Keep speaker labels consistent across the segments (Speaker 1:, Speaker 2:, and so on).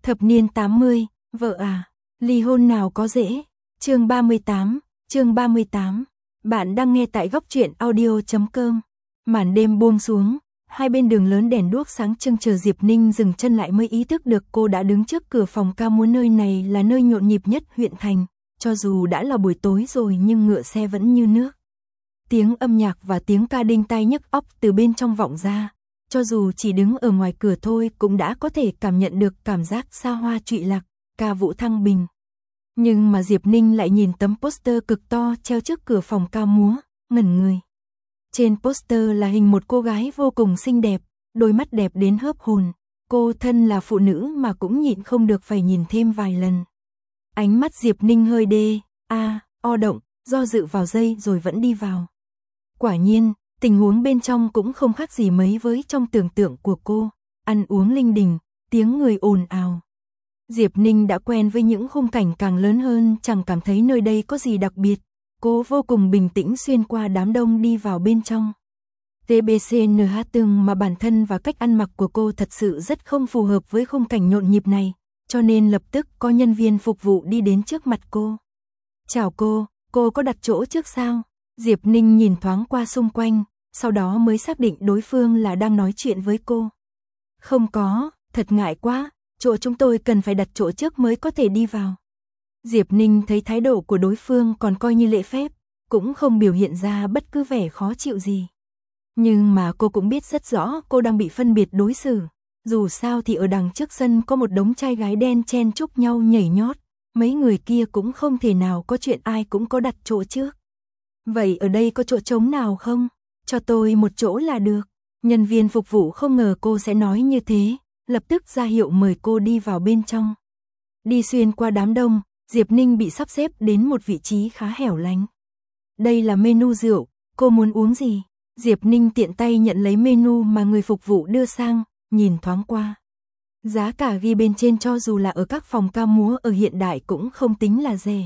Speaker 1: Thập niên 80, vợ à, ly hôn nào có dễ. Chương 38. Bạn đang nghe tại góc truyện audio.com. Màn đêm buông xuống, hai bên đường lớn đèn đuốc sáng trưng chờ Diệp Ninh dừng chân lại mới ý thức được cô đã đứng trước cửa phòng ca múa, nơi này là nơi nhộn nhịp nhất huyện thành, cho dù đã là buổi tối rồi nhưng ngựa xe vẫn như nước. Tiếng âm nhạc và tiếng ca đinh tai nhức óc từ bên trong vọng ra, cho dù chỉ đứng ở ngoài cửa thôi cũng đã có thể cảm nhận được cảm giác xa hoa trụy lạc, ca vũ thăng bình. Nhưng mà Diệp Ninh lại nhìn tấm poster cực to treo trước cửa phòng ca múa, ngẩn người. Trên poster là hình một cô gái vô cùng xinh đẹp, đôi mắt đẹp đến hớp hồn. Cô thân là phụ nữ mà cũng nhịn không được phải nhìn thêm vài lần. Ánh mắt Diệp Ninh hơi o động, do dự vào giây rồi vẫn đi vào. Quả nhiên, tình huống bên trong cũng không khác gì mấy với trong tưởng tượng của cô, ăn uống linh đình, tiếng người ồn ào. Diệp Ninh đã quen với những khung cảnh càng lớn hơn, chẳng cảm thấy nơi đây có gì đặc biệt. Cô vô cùng bình tĩnh xuyên qua đám đông đi vào bên trong. TBCNH từng mà bản thân và cách ăn mặc của cô thật sự rất không phù hợp với khung cảnh nhộn nhịp này, cho nên lập tức có nhân viên phục vụ đi đến trước mặt cô. Chào cô có đặt chỗ trước sao? Diệp Ninh nhìn thoáng qua xung quanh, sau đó mới xác định đối phương là đang nói chuyện với cô. Không có, thật ngại quá, chỗ chúng tôi cần phải đặt chỗ trước mới có thể đi vào. Diệp Ninh thấy thái độ của đối phương còn coi như lễ phép, cũng không biểu hiện ra bất cứ vẻ khó chịu gì. Nhưng mà cô cũng biết rất rõ cô đang bị phân biệt đối xử. Dù sao thì ở đằng trước sân có một đống trai gái đen chen chúc nhau nhảy nhót, mấy người kia cũng không thể nào có chuyện ai cũng có đặt chỗ trước. Vậy ở đây có chỗ trống nào không? Cho tôi một chỗ là được. Nhân viên phục vụ không ngờ cô sẽ nói như thế, lập tức ra hiệu mời cô đi vào bên trong. Đi xuyên qua đám đông, Diệp Ninh bị sắp xếp đến một vị trí khá hẻo lánh. Đây là menu rượu, cô muốn uống gì? Diệp Ninh tiện tay nhận lấy menu mà người phục vụ đưa sang, nhìn thoáng qua. Giá cả ghi bên trên cho dù là ở các phòng ca múa ở hiện đại cũng không tính là rẻ.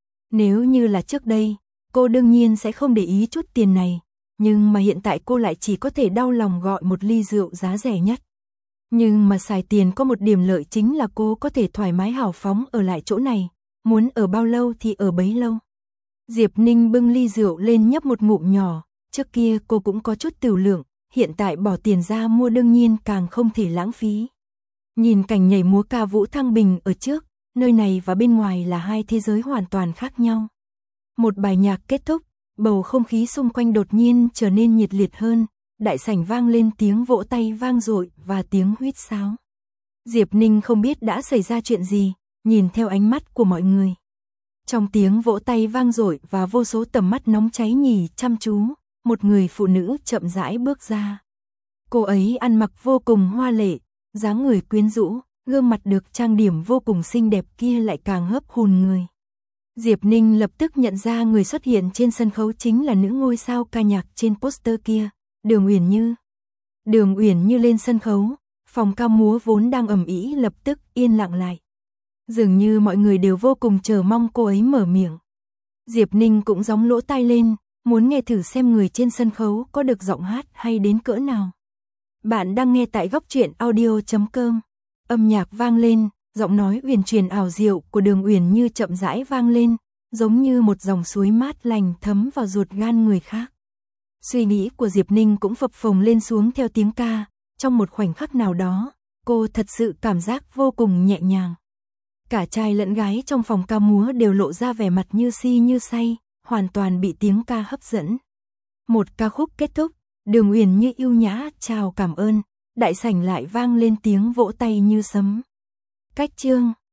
Speaker 1: Nếu như là trước đây, cô đương nhiên sẽ không để ý chút tiền này, nhưng mà hiện tại cô lại chỉ có thể đau lòng gọi một ly rượu giá rẻ nhất. Nhưng mà xài tiền có một điểm lợi chính là cô có thể thoải mái hào phóng ở lại chỗ này, muốn ở bao lâu thì ở bấy lâu. Diệp Ninh bưng ly rượu lên nhấp một ngụm nhỏ, trước kia cô cũng có chút tửu lượng, hiện tại bỏ tiền ra mua đương nhiên càng không thể lãng phí. Nhìn cảnh nhảy múa ca vũ thăng bình ở trước, nơi này và bên ngoài là hai thế giới hoàn toàn khác nhau. Một bài nhạc kết thúc, bầu không khí xung quanh đột nhiên trở nên nhiệt liệt hơn, đại sảnh vang lên tiếng vỗ tay vang dội và tiếng huýt sáo. Diệp Ninh không biết đã xảy ra chuyện gì, nhìn theo ánh mắt của mọi người. Trong tiếng vỗ tay vang dội và vô số tầm mắt nóng cháy nhìn chăm chú, một người phụ nữ chậm rãi bước ra. Cô ấy ăn mặc vô cùng hoa lệ, dáng người quyến rũ, gương mặt được trang điểm vô cùng xinh đẹp kia lại càng hấp hồn người. Diệp Ninh lập tức nhận ra người xuất hiện trên sân khấu chính là nữ ngôi sao ca nhạc trên poster kia, Đường Uyển Như. Đường Uyển Như lên sân khấu, phòng ca múa vốn đang ầm ĩ lập tức yên lặng lại. Dường như mọi người đều vô cùng chờ mong cô ấy mở miệng. Diệp Ninh cũng gióng lỗ tai lên, muốn nghe thử xem người trên sân khấu có được giọng hát hay đến cỡ nào. Bạn đang nghe tại góc truyện audio.com. Âm nhạc vang lên, giọng nói uyển chuyển ảo diệu của Đường Uyển Như chậm rãi vang lên, giống như một dòng suối mát lành thấm vào ruột gan người khác. Suy nghĩ của Diệp Ninh cũng phập phồng lên xuống theo tiếng ca, trong một khoảnh khắc nào đó, cô thật sự cảm giác vô cùng nhẹ nhàng. Cả trai lẫn gái trong phòng ca múa đều lộ ra vẻ mặt như si như say, hoàn toàn bị tiếng ca hấp dẫn. Một ca khúc kết thúc, Đường Uyển Như yêu nhã chào cảm ơn, đại sảnh lại vang lên tiếng vỗ tay như sấm. Cách chương